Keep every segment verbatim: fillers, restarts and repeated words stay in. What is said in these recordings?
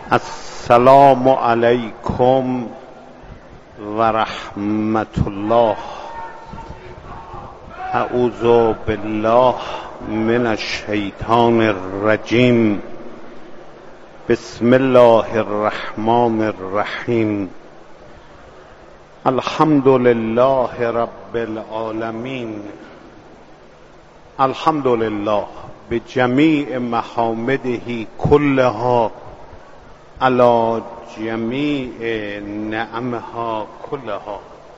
السلام علیکم و رحمت الله. اعوذ بالله من الشیطان الرجیم. بسم الله الرحمن الرحیم. الحمد لله رب العالمین. الحمد لله بجمیع محامده كلها على جمیع نعمها كلها،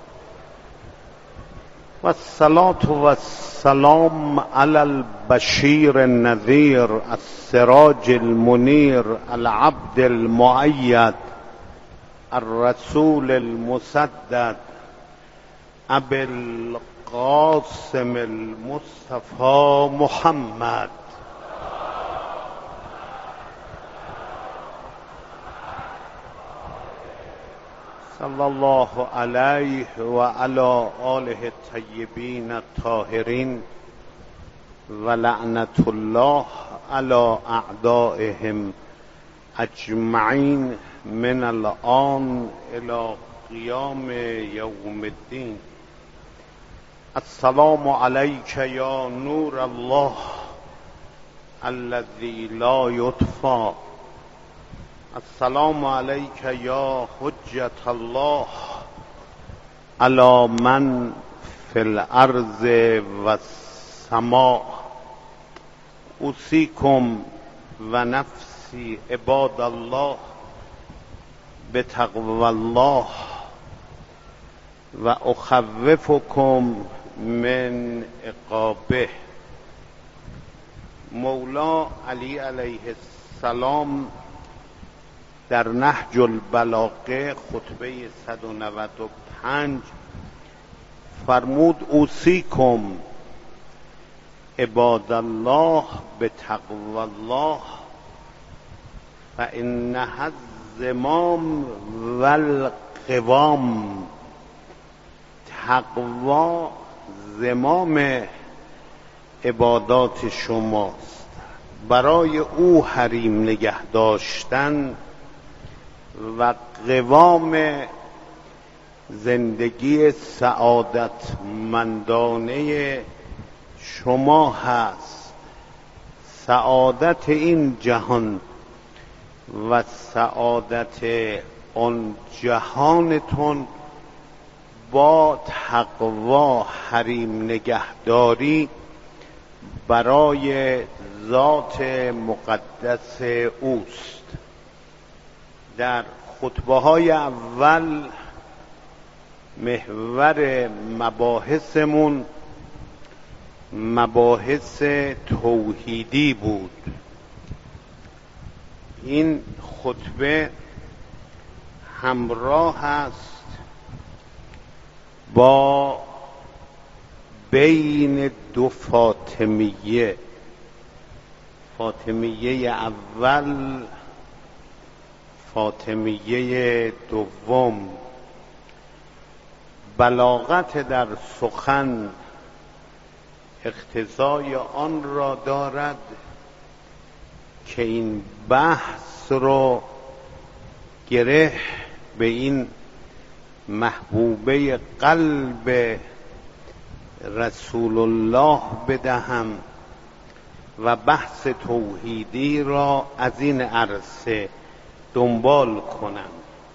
والصلاة والسلام على البشیر النذیر السراج المنیر العبد المؤید الرسول المسدد ابي القاسم المصطفى محمد صلی الله علیه و علی آله الطیبین الطاهرین و لعنت الله علی اعدائهم اجمعین من الآن الى قیام یوم الدین. السلام علیک یا نور الله الذی لا یطفی. السلام علیک یا حجة الله علی من فی الارض و السماء. اوصیکم و نفسی عباد الله بتقوی الله و اخوفکم من عقابه. مولا علی علیه السلام در نهج البلاغه خطبه صد و نود و پنج فرمود اوصیکم عباد الله بتقوی الله فانها الزمام و القوام. تقوا زمام عبادات شماست، برای او حریم نگه داشتن و قوام زندگی سعادتمندانه شما هست. سعادت این جهان و سعادت آن جهانتون با تقوا حریم نگهداری برای ذات مقدس اوست. در خطبه های اول محور مباحثمون مباحث توحیدی بود. این خطبه همراه است با بین دو فاطمیه. فاطمیه اول، فاطمیه دوم. بلاغت در سخن اقتضای آن را دارد که این بحث رو گره به این محبوبه قلب رسول الله بدهم و بحث توحیدی را از این عرصه دنبال کنم.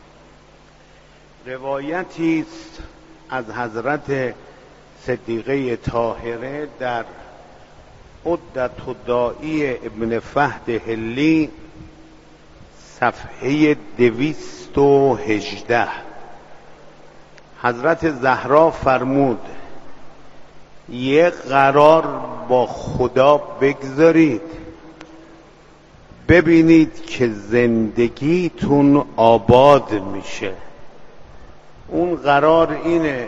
روایتی است از حضرت صدیقه طاهره در عدة الداعی ابن فهد حلی صفحه دویست و هجده. حضرت زهرا فرمود یک قرار با خدا بگذارید ببینید که زندگیتون آباد میشه. اون قرار اینه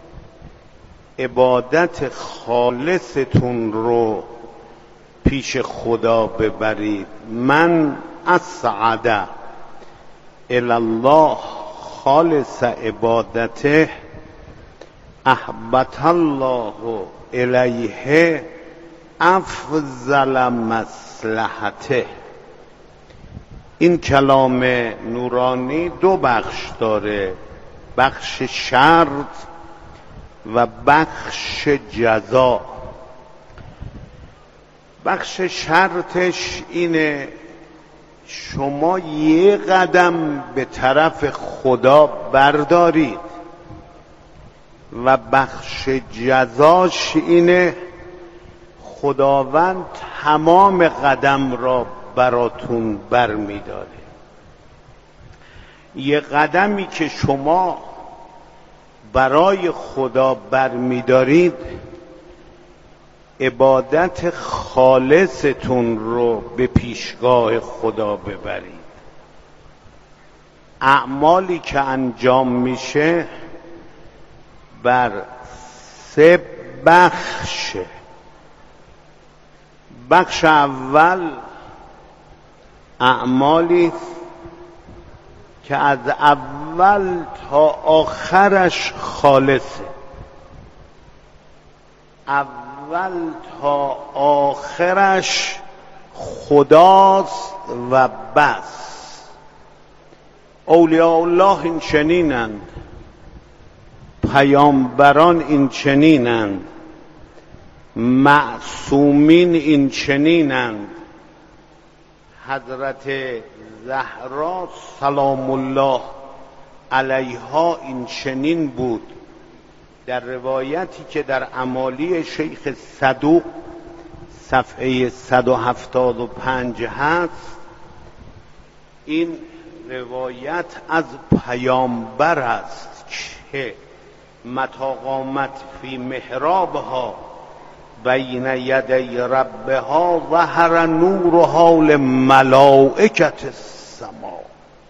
عبادت خالصتون رو پیش خدا ببرید. من اسعد الی الله خالص عبادته احبط الله الیه افضل مصلحته. این کلام نورانی دو بخش داره، بخش شرط و بخش جزا. بخش شرطش اینه شما یه قدم به طرف خدا بردارید و بخش جزاش اینه خداوند تمام قدم را براتون برمی‌داره. یه قدمی که شما برای خدا برمی‌دارید عبادت خالصتون رو به پیشگاه خدا ببرید. اعمالی که انجام میشه بر سه بخشه. بخش اول اعمالی که از اول تا آخرش خالصه، اول تا آخرش خداست و بس. اولیاء الله این چنینند، پیامبران این چنینند، معصومین این چنینند. حضرت زهرا سلام الله علیها این چنین بود. در روایتی که در اعمالی شیخ صدوق صفحه صد و هفتاد و پنج هست، این روایت از پیامبر است که متی قامت فی محرابها بین یدی ربها ظهر نورها لملائکة السما.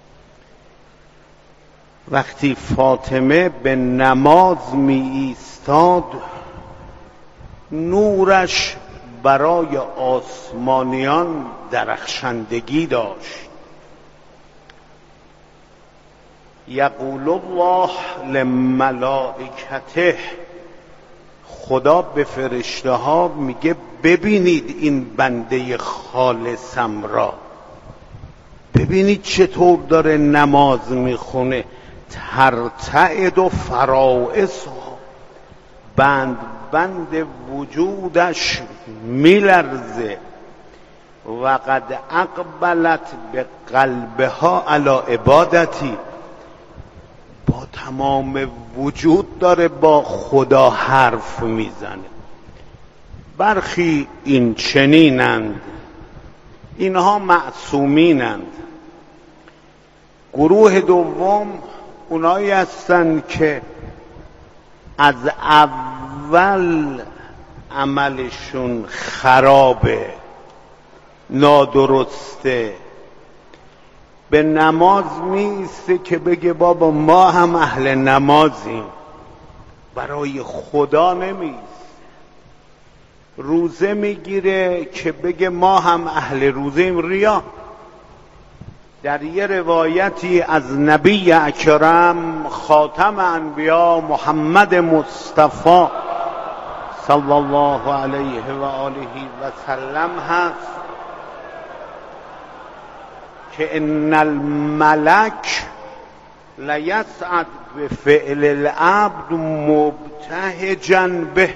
وقتی فاطمه به نماز می ایستاد نورش برای آسمانیان درخشندگی داشت. یقول الله لملائکته، خدا به فرشته ها میگه ببینید این بنده خالصم را، ببینید چطور داره نماز میخونه. ترتعد و فرائص، بند بند وجودش میلرزه. و قد اقبلت به قلبها علی عبادتی، با تمام وجود داره با خدا حرف میزنه. برخی این چنینند، اینها معصومینند. گروه دوم اونایی هستند که از اول عملشون خرابه، نادرسته. به نماز میسته که بگه بابا ما هم اهل نمازیم، برای خدا نمیست. روزه میگیره که بگه ما هم اهل روزیم، ریا. در یه روایتی از نبی اکرم خاتم انبیا محمد مصطفی صلی الله علیه و آله و سلم هست که ان الملک لیسعد بفعل العبد مبتهجا به.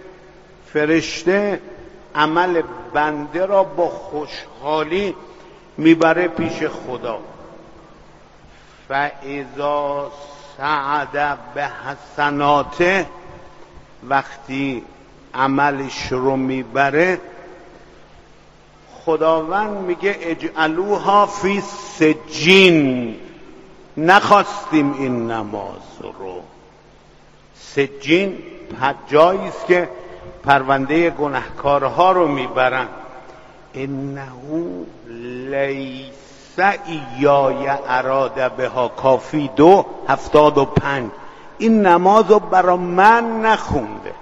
فرشته عمل بنده را با خوشحالی میبره پیش خدا. فاذا سعد به حسناته، وقتی عملش رو میبره خداوند میگه اجعلوها فی سجین. نخواستیم این نماز رو. سجین جایی است که پرونده گناهکارها رو میبرن. انه لیس ایای اراد بها، کافی دو هفتاد و پنج. این نماز رو برا من نخونده،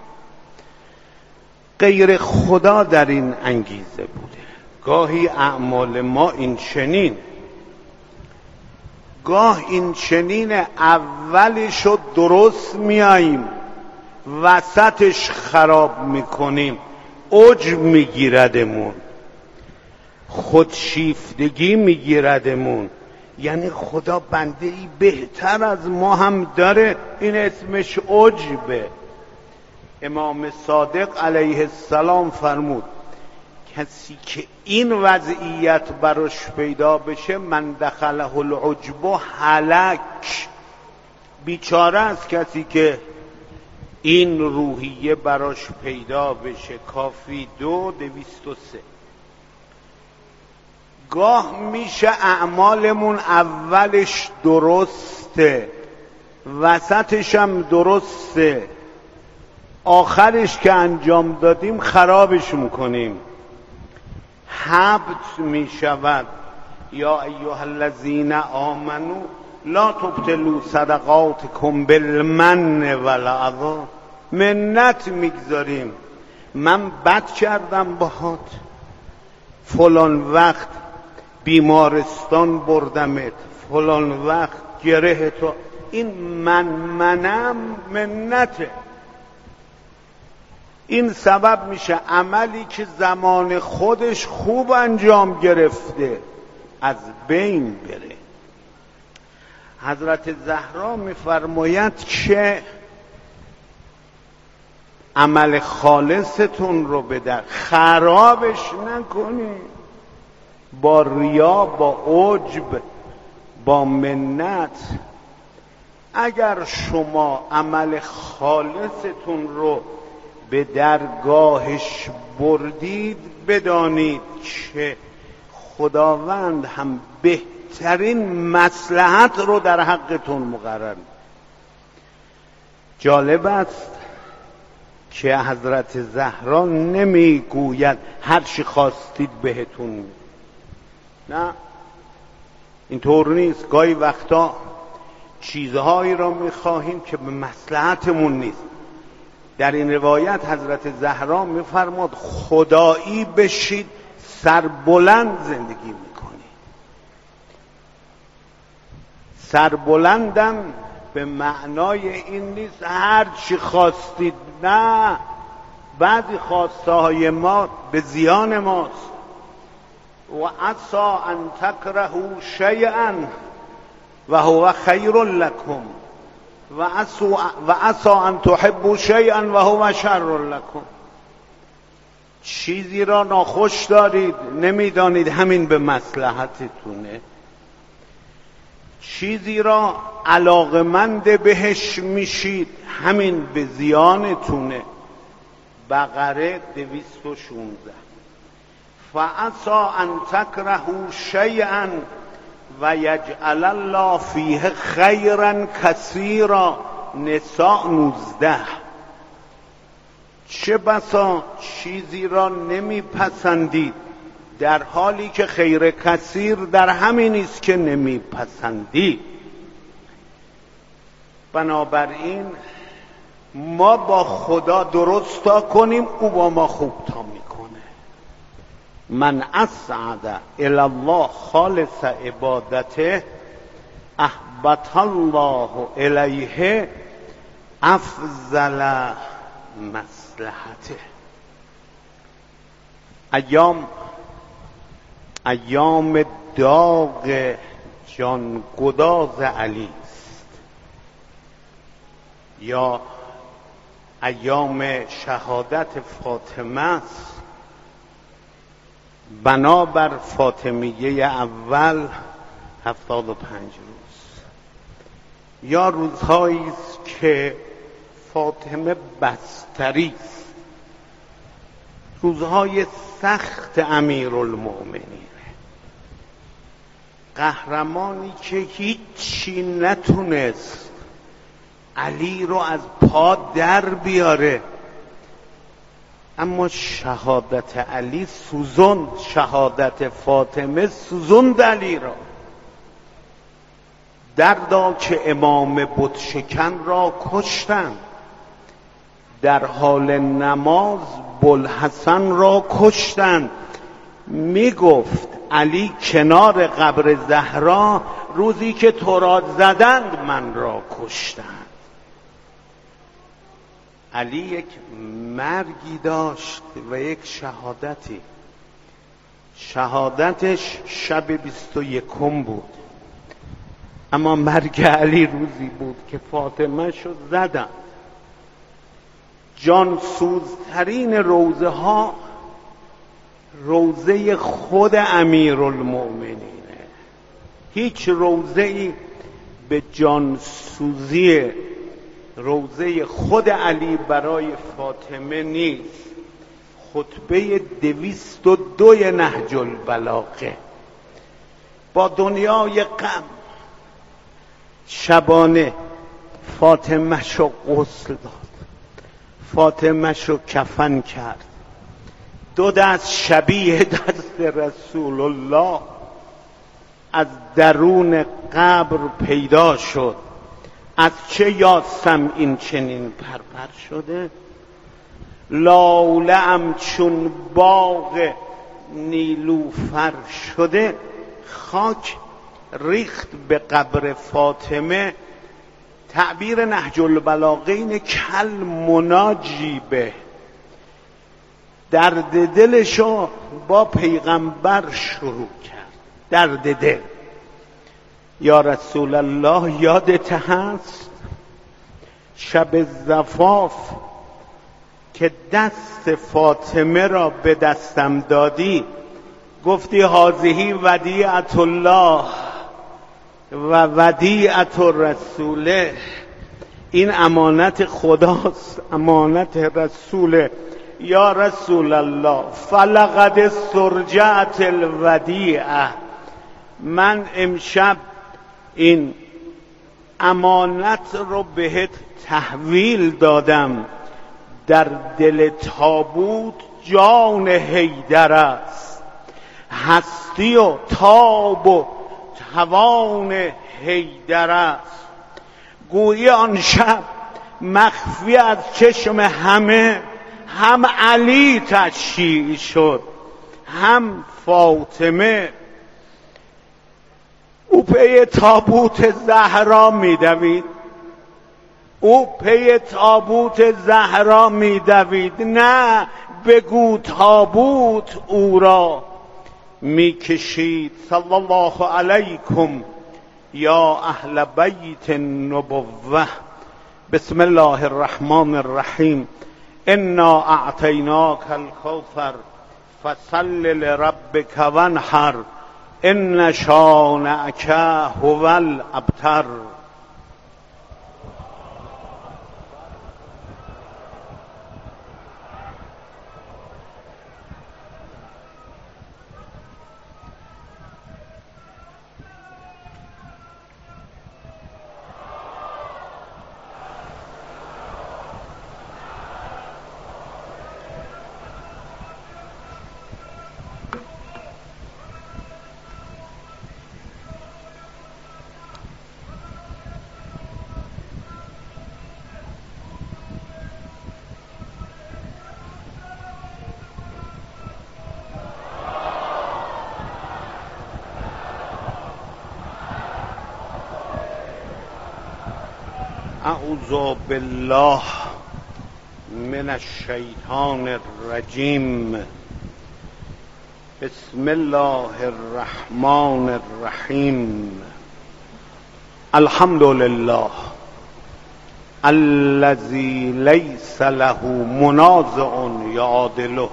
غیر خدا در این انگیزه بوده. گاهی اعمال ما این چنین، گاه این چنین اولش رو درست میاییم وسطش خراب میکنیم، عجب میگیردمون. خودشیفتگی میگیردمون، یعنی خدا بنده ای بهتر از ما هم داره، این اسمش عجبه. امام صادق علیه السلام فرمود کسی که این وضعیت براش پیدا بشه من دخله العجب هلک، بیچاره است کسی که این روحیه براش پیدا بشه. کافی دو دویست و سه. گاه میشه اعمالمون اولش درسته، وسطش هم درسته، آخرش که انجام دادیم خرابش میکنیم، حبط میشود. یا ایها الذین آمنوا لا تبطلوا صدقاتکم بالمن والعذا. منت میگذاریم، من بد کردم باهات، فلان وقت بیمارستان بردمت، فلان وقت گره تو، این من منم منته. این سبب میشه عملی که زمان خودش خوب انجام گرفته از بین بره. حضرت زهرا میفرماید که عمل خالصتون رو به در خرابش نکنید با ریا، با عجب، با منت. اگر شما عمل خالصتون رو به درگاهش بردید، بدانید که خداوند هم بهترین مصلحت رو در حقتون مقرر. جالب است که حضرت زهرا نمیگوید هر چی خواستید بهتون، نه، اینطور نیست. گاهی وقتا چیزهایی را میخواهیم که به مصلحتمون نیست. در این روایت حضرت زهرا میفرماد خدایی بشید سربلند زندگی میکنی. سربلندم به معنای این نیست هر چی خواستید، نه، بعضی خواسته های ما به زیان ماست. و عسا ان تکرهوا شیئا و هو خیر لکم و عسا ان تحبوا شیئا و هو شر لکم. چیزی را ناخوش دارید، نمیدانید همین به مصلحتتونه. چیزی را علاقمند بهش میشید، همین به زیانتونه. بقره دویست و شونزده. فعسا ان تکرهوا شیئا و یجعل الله فیه خیرا کثیرا. نساء نوزده. چه بسا چیزی را نمیپسندید در حالی که خیر کثیر در همین است که نمیپسندید. بنابراین ما با خدا درست تا کنیم، او با ما خوب تا میکنه. من اسعد الی الله خالص عبادته احبط الله الیه افضل مصلحته. ایام ایام داغ جانگداز علی است، یا ایام شهادت فاطمه است. بنابر فاطمیه اول هفتاد و پنج روز، یا روزهایی است که فاطمه بستری است، روزهای سخت امیرالمؤمنین، قهرمانی که هیچی نتونست علی رو از پا در بیاره، اما شهادت علی سوزون، شهادت فاطمه سوزون علی را. دردا که امام بت شکن را کشتند، در حال نماز بوالحسن را کشتند. می گفت علی کنار قبر زهرا روزی که تو را زدند من را کشتند. علی یک مرگی داشت و یک شهادتی. شهادتش شب بیست و یکم بود، اما مرگ علی روزی بود که فاطمه شو زدن. جان سوزترین روزه ها روزه خود امیرالمؤمنینه. هیچ روزه ای به جان سوزی روزه خود علی برای فاطمه نیست. خطبه دویست و دوی نهج البلاغه. با دنیای غم شبانه فاطمه شو غسل داد، فاطمه شو کفن کرد، دو دست شبیه دست رسول الله از درون قبر پیدا شد. از چه یاسم این چنین پرپر شده؟ لاله‌ام چون باغ نیلوفر شده. خاک ریخت به قبر فاطمه. تعبیر نهج البلاغه اینه کل مناجیبه. درد دلشو با پیغمبر شروع کرد. درد دل. یا رسول الله یادت هست شب زفاف که دست فاطمه را به دستم دادی، گفتی هذه ودیعت الله و ودیعت رسوله، این امانت خداست، امانت رسوله. یا رسول الله فلقد استرجعت الودیعه، من امشب این امانت رو بهت تحویل دادم. در دل تابوت جان حیدر است، هستی و تاب و توان حیدر است. گویی آن شب مخفی از چشم همه هم علی تشییع شد هم فاطمه. او پی تابوت زهرا میدوید، او پی تابوت زهرا میدوید. نه بگو تابوت او را میکشید. صلی الله علیکم یا اهل بیت النبوه. بسم الله الرحمن الرحیم. انا اعطیناک الکوثر فصل لربک وانحر ان شانئک هو الابتر. اعوذ بالله من الشیطان الرجیم. بسم الله الرحمن الرحیم. الحمد لله الذي ليس له منازع يعادله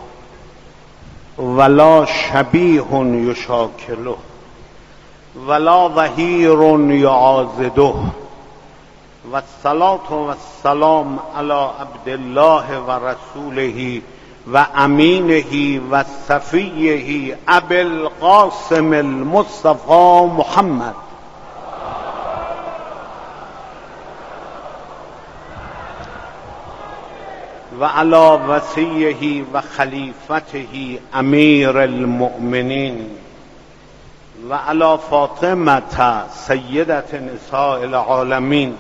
ولا شبيه يشاكله ولا ظهير يعاضده والصلاة والسلام على عبد الله ورسوله وأمينه وصفيه أبي القاسم المصطفى محمد وعلى وصيه وخليفته أمير المؤمنين وعلى فاطمة سيدة نساء العالمين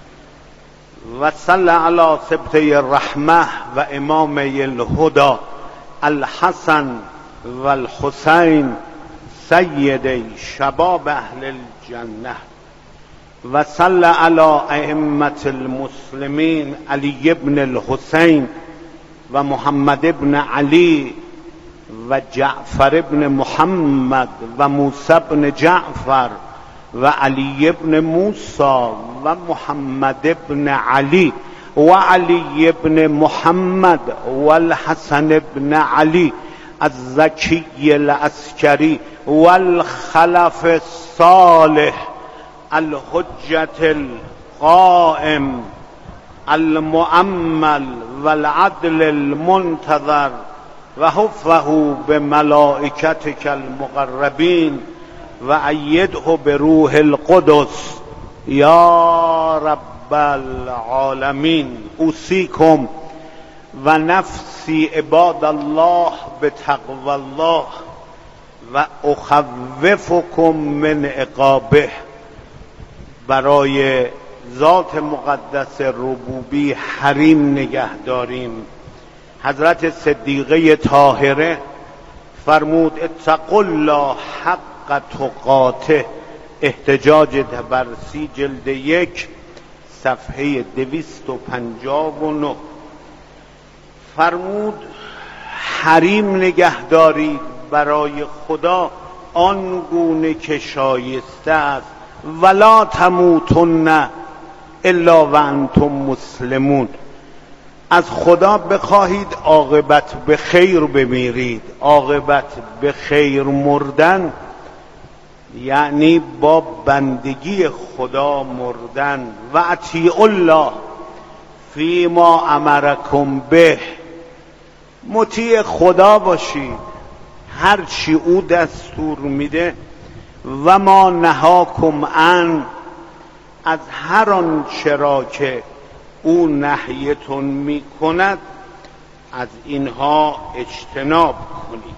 وصل على سبطي الرحمة وإمامي الهدى الحسن والحسين سيدي شباب أهل الجنة وصل على أئمة المسلمين علي بن الحسين ومحمد بن علي و جعفر ابن محمد و موسی ابن جعفر و علی ابن موسی و محمد ابن علی و علی ابن محمد و الحسن ابن علی الزکی العسکری و الخلف الصالح الحجة القائم المؤمل والعدل المنتظر و حفه بملائکتک المقربین و ایده بروح القدس یا رب العالمین. اوصیکم و نفسی عباد الله بتقوی الله و اخوفکم من عقابه. برای ذات مقدس ربوبی حریم نگه داریم. حضرت صدیقه طاهره فرمود اتقوا الله حق تقاته، احتجاج طبرسی جلد یک صفحه دویست و پنجاه و نه. فرمود حریم نگه دارید برای خدا آنگونه که شایسته است، ولا تموتن الا و انتم مسلمون. از خدا بخواهید عاقبت به خیر بمیرید. عاقبت به خیر مردن یعنی با بندگی خدا مردن. و اطیعوا الله فیما امرکم به، مطیع خدا باشید هر چی او دستور میده. و ما نهاکم عن، از هر آن چرا که او نهیتون می کند از اینها اجتناب کنید.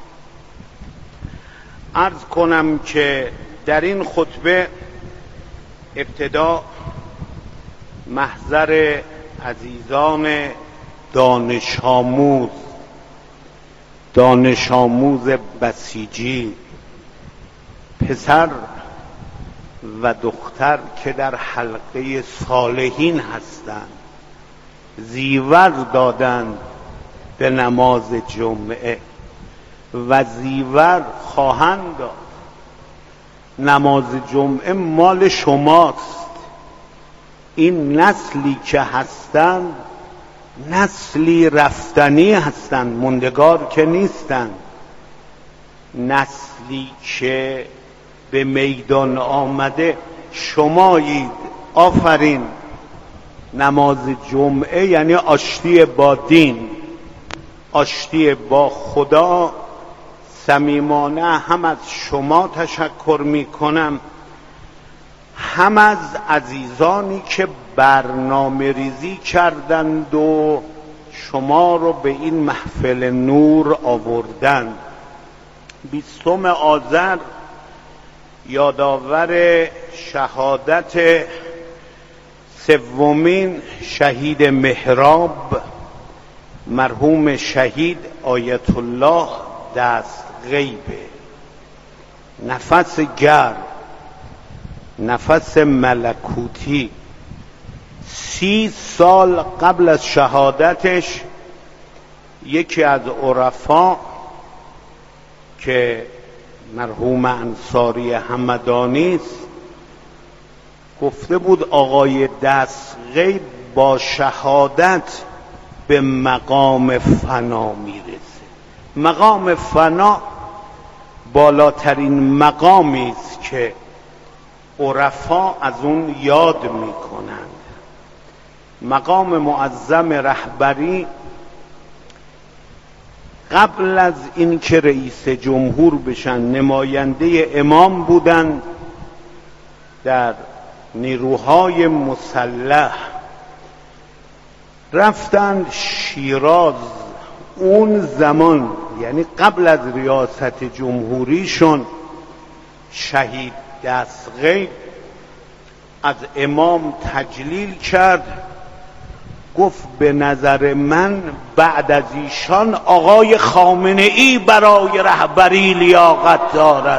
عرض کنم که در این خطبه ابتدا محضر عزیزان دانش آموز دانش آموز بسیجی، پسر و دختر که در حلقه صالحین هستند، زیور دادند به نماز جمعه و زیور خواهند داد. نماز جمعه مال شماست. این نسلی که هستند نسلی رفتنی هستند، موندگار که نیستند. نسلی که به میدان آمده شمایید. آفرین. نماز جمعه یعنی آشتی با دین، آشتی با خدا. صمیمانه هم از شما تشکر می کنم، هم از عزیزانی که برنامه ریزی کردند و شما رو به این محفل نور آوردند. بیستم آذر یادآور شهادت سومین شهید محراب مرحوم شهید آیت الله دست غیبه. نفس گرم، نفس ملکوتی. سی سال قبل از شهادتش یکی از عرفا که مرحوم انصاری همدانی است گفته بود آقای دست غیب با شهادت به مقام فنا میرسه. مقام فنا بالاترین مقامی است که عرفا از اون یاد میکنند. مقام معظم رهبری قبل از اینکه رئیس جمهور بشن نماینده امام بودند در نیروهای مسلح. رفتند شیراز اون زمان، یعنی قبل از ریاست جمهوریشون. شهید دستغیب از امام تجلیل کرد، گفت به نظر من بعد از ایشان آقای خامنه ای برای رهبری لیاقت دارد.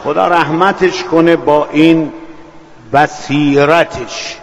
خدا رحمتش کنه با این بصیرتش.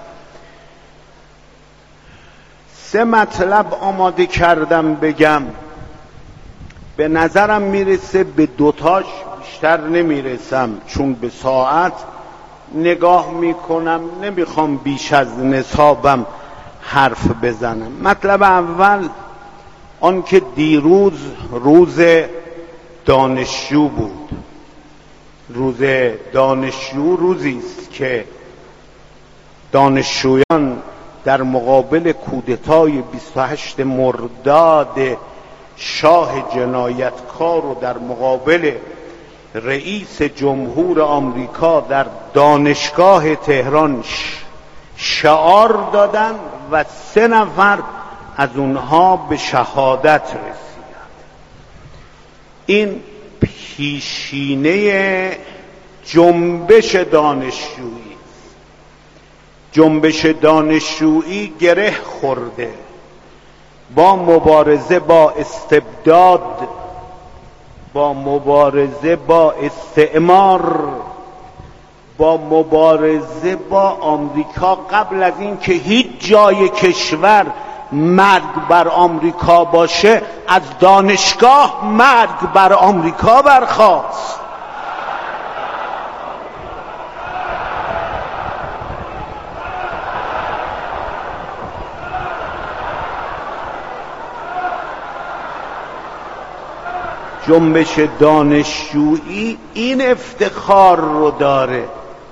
سه مطلب آماده کردم بگم، به نظرم میرسه به دوتاش بیشتر نمیرسم، چون به ساعت نگاه میکنم، نمیخوام بیش از نصابم حرف بزنم. مطلب اول آن که دیروز روز دانشجو بود. روز دانشجو روزی است که دانشجویان در مقابل کودتای بیست و هشت مرداد شاه جنایتکار و در مقابل رئیس جمهور آمریکا در دانشگاه تهران شعار دادن و سه نفر از اونها به شهادت رسیدند. این پیشینه جنبش دانشجویی است. جنبش دانشجویی گره خورده با مبارزه با استبداد، با مبارزه با استعمار، با مبارزه با آمریکا. قبل از این که هیچ جای کشور مرگ بر آمریکا باشه، از دانشگاه مرگ بر آمریکا برخاست. جنبش دانشجویی این افتخار رو داره.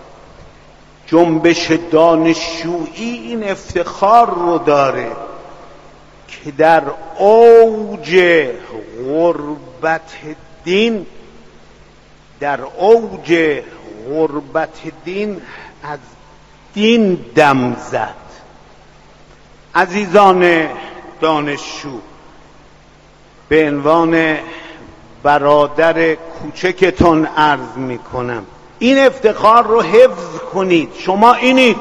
جنبش دانشجویی این افتخار رو داره که در اوج غربت دین، در اوج غربت دین از دین دم زد. عزیزان دانشجو، به عنوان برادر کوچکتون عرض می کنم، این افتخار رو حفظ کنید. شما اینید،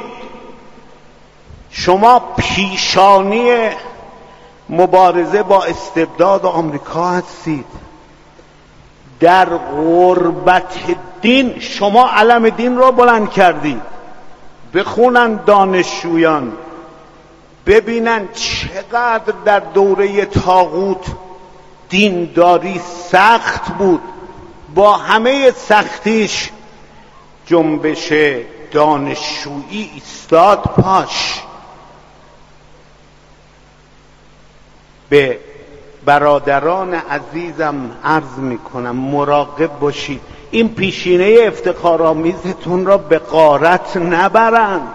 شما پیشانی مبارزه با استبداد آمریکا هستید. در غربت دین شما علم دین رو بلند کردید. بخونن دانشجویان، ببینن چقدر در دوره طاغوت دینداری سخت بود. با همه سختیش جنبش دانشجویی ایستاد پاش. به برادران عزیزم عرض میکنم مراقب باشید، این پیشینه افتخارآمیزتون را به غارت نبرند.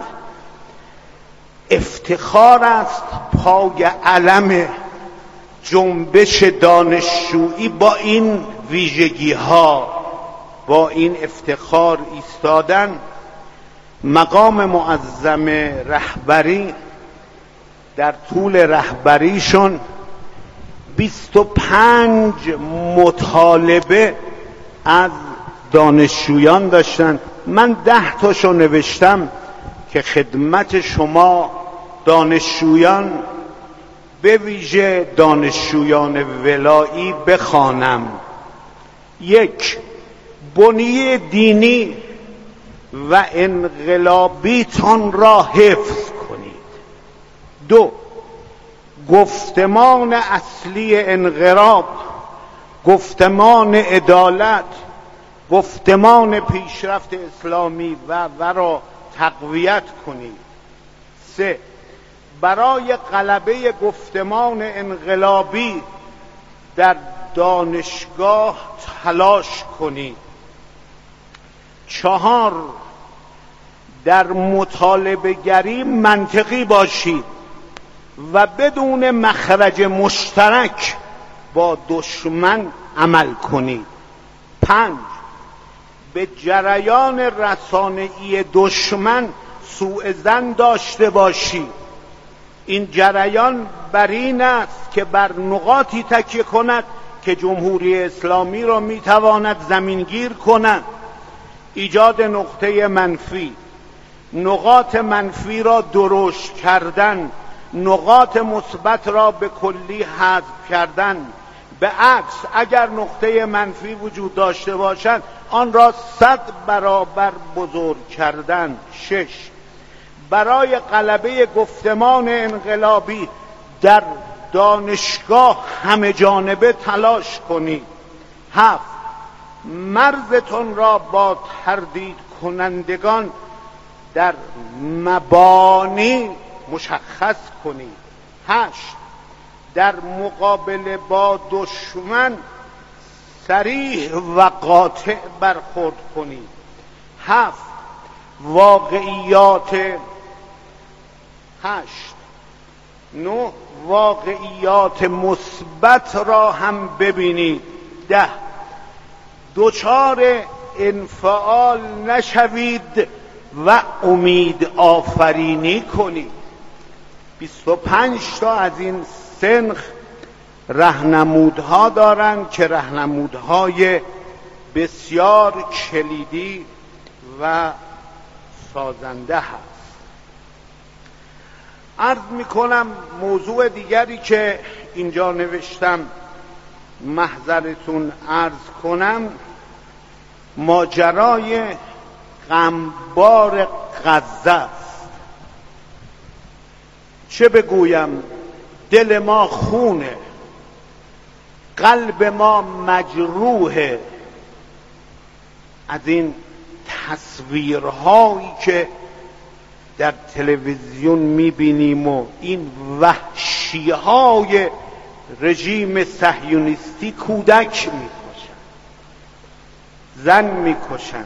افتخار است پای علم جنبش دانشجویی با این ویژگی ها، با این افتخار ایستادن. مقام معظم رهبری در طول رهبریشون بیست و پنج مطالبه از دانشجویان داشتن. من ده تاشو نوشتم که خدمت شما دانشجویان، به ویژه دانشجویان ولایی بخوانم. یک، بنیه دینی و انقلابیتان را حفظ کنید. دو، گفتمان اصلی انقلاب، گفتمان عدالت، گفتمان پیشرفت اسلامی و و را تقویت کنید. سه، برای غلبه گفتمان انقلابی در دانشگاه تلاش کنید. چهار، در مطالبه گری منطقی باشید و بدون مخرج مشترک با دشمن عمل کنید. پنج، به جریان رسانه‌ای دشمن سوء ظن داشته باشید. این جریان بر این است که بر نقاطی تکیه کند که جمهوری اسلامی را میتواند زمینگیر کند. ایجاد نقطه منفی، نقاط منفی را درشت کردن، نقاط مثبت را به کلی حذف کردن، به عکس اگر نقطه منفی وجود داشته باشد آن را صد برابر بزرگ کردن. شش، برای غلبه گفتمان انقلابی در دانشگاه همه جانبه تلاش کنید. هفت، مرزتون را با تردید کنندگان در مبانی مشخص کنید. هشت، در مقابله با دشمن صریح و قاطع برخورد کنید. هفت، واقعیات هشت نه، واقعیات مثبت را هم ببینید. ده، دچار انفعال نشوید و امید آفرینی کنید. بیست و پنج تا از این سنخ راهنمودها دارند که راهنمودهای بسیار کلیدی و سازنده هست. عرض میکنم موضوع دیگری که اینجا نوشتم محضرتون عرض کنم، ماجرای غمبار غزه است. چه بگویم، دل ما خونه، قلب ما مجروحه از این تصویرهایی که در تلویزیون میبینیم و این وحشیهای رژیم صهیونیستی. کودک میکشن، زن میکشن،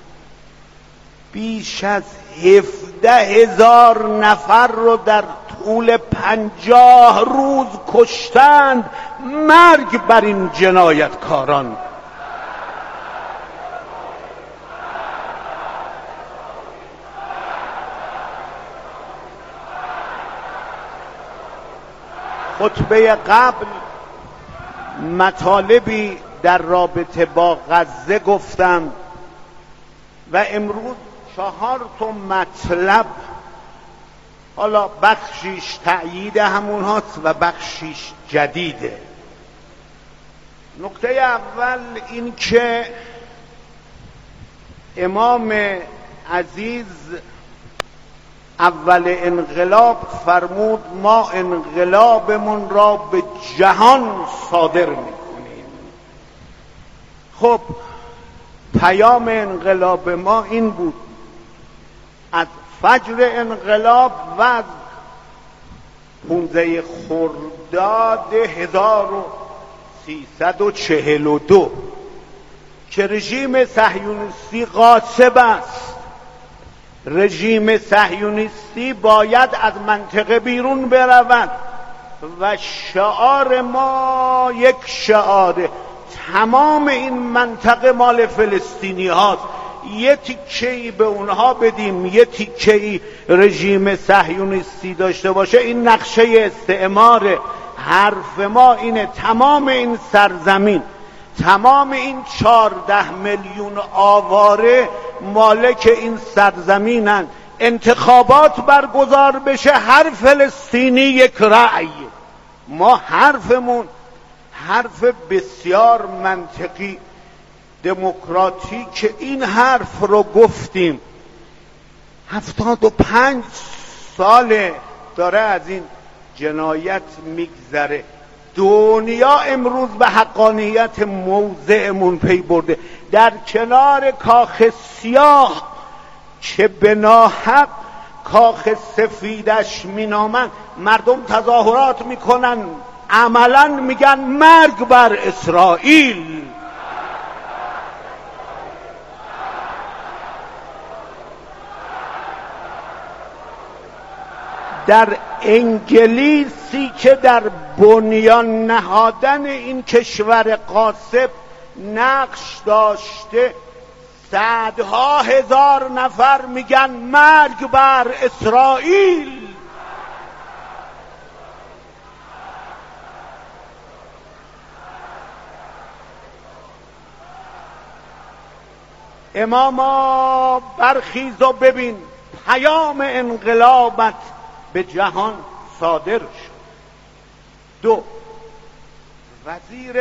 بیش از هفده هزار نفر رو در طول پنجاه روز کشتند. مرگ بر این جنایتکاران. خطبه قبل مطالبی در رابطه با غزه گفتم و امروز چهار تا مطلب، حالا بخشیش تأیید همون هاست و بخشیش جدیده. نکته اول این که امام عزیز اول انقلاب فرمود ما انقلابمون را به جهان صادر میکنیم. خب پیام انقلاب ما این بود، از فجر انقلاب و از پونزده خرداد هزار و سیصد و چهل و دو که رژیم صهیونیستی غاصب است. رژیم صهیونیستی باید از منطقه بیرون برود و شعار ما یک شعاره، تمام این منطقه مال فلسطینی هاست، یه تیکه‌ای به اونها بدیم، یه تیکه‌ای رژیم صهیونیستی داشته باشه. این نقشه استعماره. حرف ما اینه تمام این سرزمین، تمام این چهارده میلیون آواره مالک این سرزمینن. انتخابات برگزار بشه، هر فلسطینی یک رأی. ما حرفمون حرف بسیار منطقی دموکراتیک، این حرف رو گفتیم. هفتاد و پنج ساله داره از این جنایت میگذره. دنیا امروز به حقانیت موضعمون پی برده. در کنار کاخ سیاه که به ناحق کاخ سفیدش مینامن، مردم تظاهرات میکنن، عملا میگن مرگ بر اسرائیل. در انگلیسی که در بنیان نهادن این کشور غاصب نقش داشته، صدها هزار نفر میگن مرگ بر اسرائیل. اماما برخیز و ببین پیام انقلابت به جهان صادر شد. دو، وزیر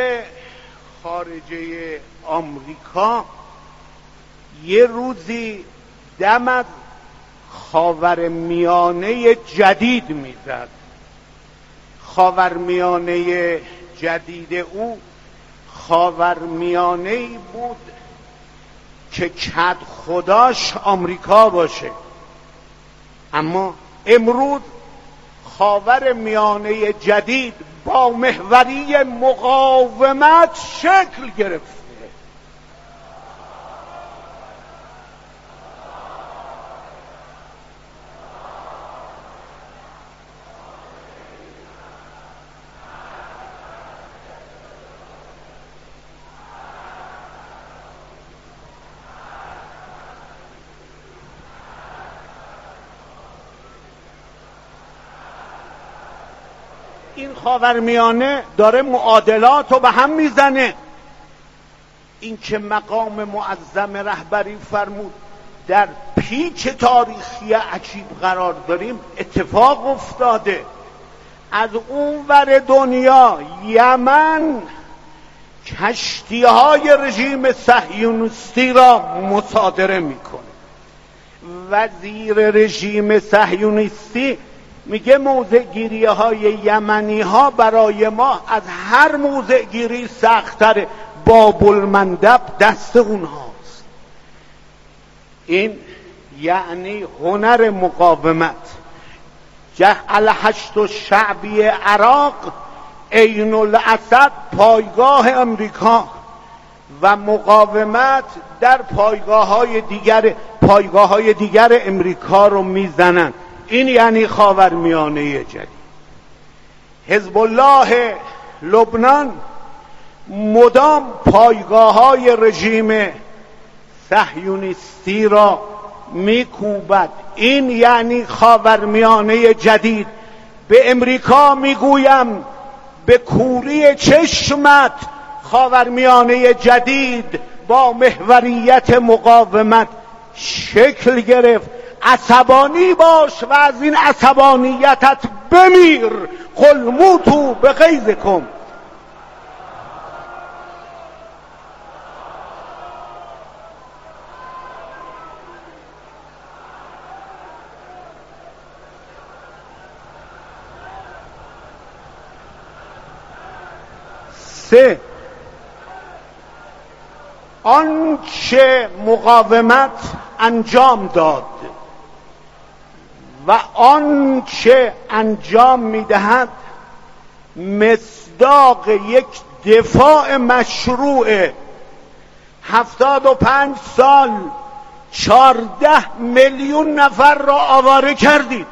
خارجه آمریکا یه روزی دم از خاورمیانه جدید میزد. خاورمیانه جدید او خاورمیانه‌ای بود که کد خداش آمریکا باشه، اما امروز خاورمیانه جدید با محوری مقاومت شکل گرفته. این خاورمیانه داره معادلات رو به هم میزنه. این که مقام معظم رهبری فرمود در پیچ تاریخی عجیب قرار داریم، اتفاق افتاده. از اون ور دنیا یمن کشتی های رژیم صهیونیستی را مصادره میکنه. وزیر رژیم صهیونیستی میگه موضع گیری های یمنی ها برای ما از هر موضع گیری سخت‌تره، باب المندب دست اونهاست. این یعنی هنر مقاومت. جعل هشت و شعبی عراق عین الاسد پایگاه امریکا و مقاومت در پایگاه های دیگر پایگاه های دیگر امریکا رو میزنن. این یعنی خاورمیانه جدید. حزب الله لبنان مدام پایگاه های رژیم صهیونیستی را میکوبد. این یعنی خاورمیانه جدید. به امریکا میگویم به کوری چشمت خاورمیانه جدید با محوریت مقاومت شکل گرفت. عصبانی باش و از این عصبانیتت بمیر. قل موتوا بغیظکم. سه، آنچه مقاومت انجام داد و آنچه انجام میدهد مصداق یک دفاع مشروع. هفتاد و پنج سال چارده میلیون نفر را آواره کردید،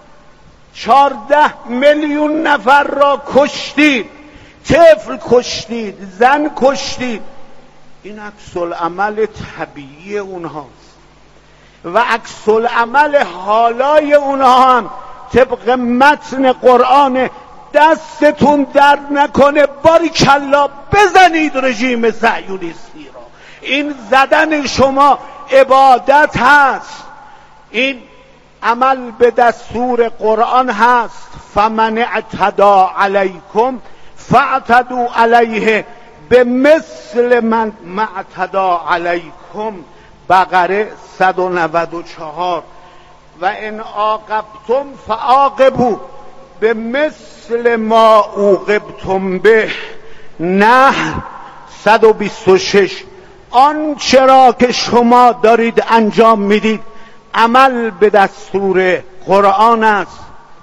چارده میلیون نفر را کشتید، طفل کشتید، زن کشتید. این عکس العمل طبیعی اونهاست و عکس العمل حالای اونها هم طبق متن قرآن. دستتون درد نکنه، باریکلا بزنید رژیم صهیونیستی را. این زدن شما عبادت هست، این عمل به دستور قرآن هست. فمن اعتدی علیکم فاعتدوا علیه به مثل من اعتدی علیکم. بقره صد و نود و چهار. و ان عاقبتم فعاقبوا به مثل ما عوقبتم به. نحل صد و بیست و شش. آنچه را که شما دارید انجام میدید عمل به دستور قرآن است.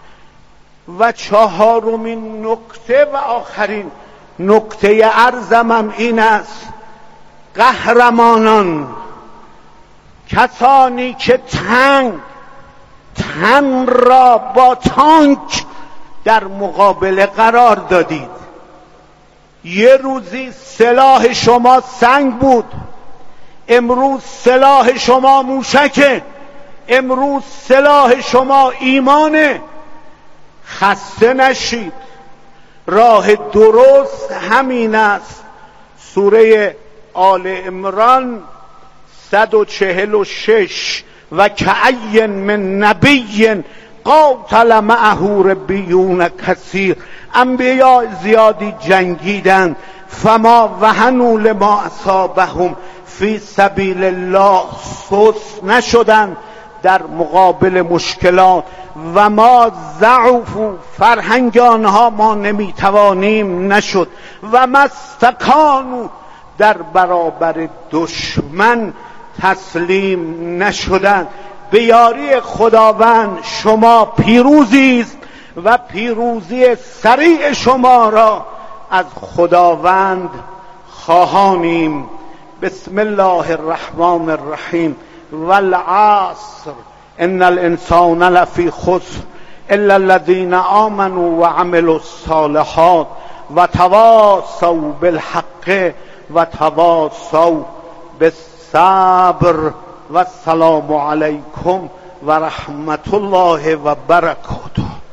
و چهارمین نکته و آخرین نکته عرضم این است: قهرمانان، کسانی که تنگ تن را با تانک در مقابله قرار دادید. یه روزی سلاح شما سنگ بود، امروز سلاح شما موشکه، امروز سلاح شما ایمانه. خسته نشید، راه درست همین است. سوره آل عمران صد و چهل و شش: و کأی من نبی قاتل معه ربیون کثیر انبیاء زیادی جنگیدند، فما وهنوا لما اصابهم فی سبیل الله، سست نشدند در مقابل مشکلات. و ما ضعفوا، فرهنگ آنها ما نمیتوانیم نشد. و ما استکانوا، در برابر دشمن تسلیم نشدند. به یاری خداوند شما پیروزی است و پیروزی سریع شما را از خداوند خواهانیم. بسم الله الرحمن الرحیم. والعصر ان الانسان لفی خسر الا الذين آمنوا وعملوا الصالحات وتواصوا بالحق وتواصوا بالصبر. والسلام علیکم و رحمت الله و برکاته.